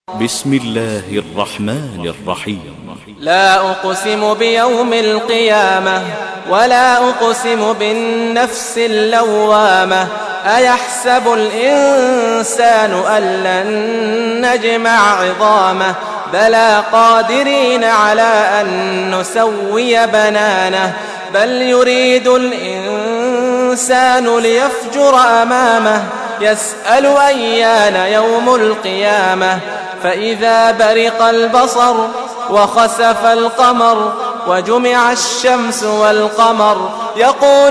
بسم الله الرحمن الرحيم. لا أقسم بيوم القيامة ولا أقسم بالنفس اللوامة أيحسب الإنسان أن لن نجمع عظامه بلى قادرين على أن نسوي بنانه بل يريد الإنسان ليفجر أمامه يسأل أيان يوم القيامة فإذا برق البصر وخسف القمر وجمع الشمس والقمر يقول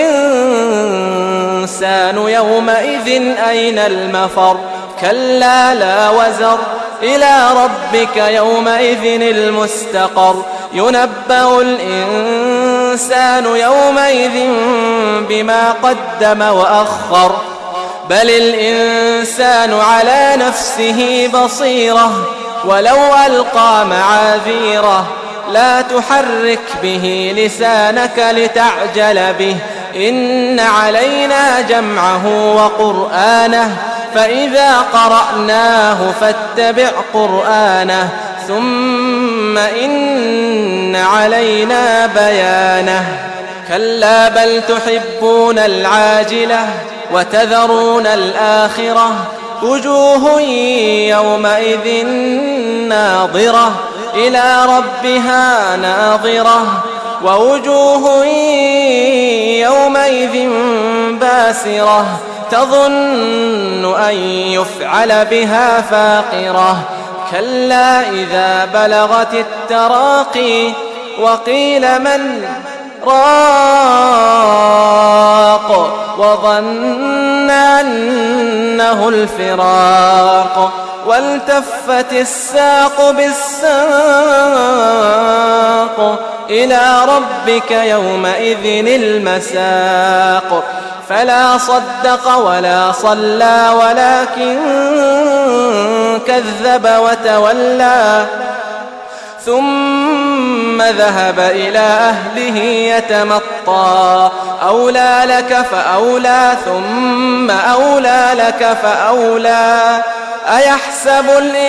الإنسان يومئذ أين المفر كلا لا وزر إلى ربك يومئذ المستقر ينبأ الإنسان يومئذ بما قدم وأخر بل الإنسان على نفسه بصيرة ولو ألقى معاذيره لا تحرك به لسانك لتعجل به إن علينا جمعه وقرآنه فإذا قرأناه فاتبع قرآنه ثم إن علينا بيانه كلا بل تحبون العاجلة وتذرون الآخرة وجوه يومئذ ناظرة إلى ربها ناظرة ووجوه يومئذ باسرة تظن أن يفعل بها فاقرة كلا إذا بلغت التراقي وقيل من راق وظن أنه الفراق والتفت الساق بالساق إلى ربك يومئذ المساق فلا صدق ولا صلى ولكن كذب وتولى ثم ذهب إلى أهله يتمطى أولى لك فأولى ثم أولى لك فأولى أيحسب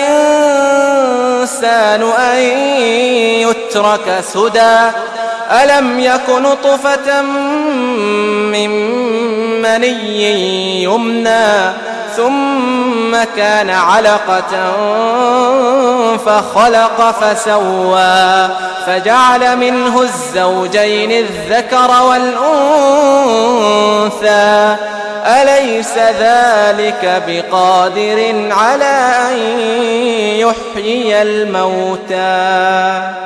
الإنسان أن يترك سدى ألم يك نطفة من مني يمنى ثم كان علقة فخلق فسوى فجعل منه الزوجين الذكر والأنثى أليس ذلك بقادر على أن يحيي الموتى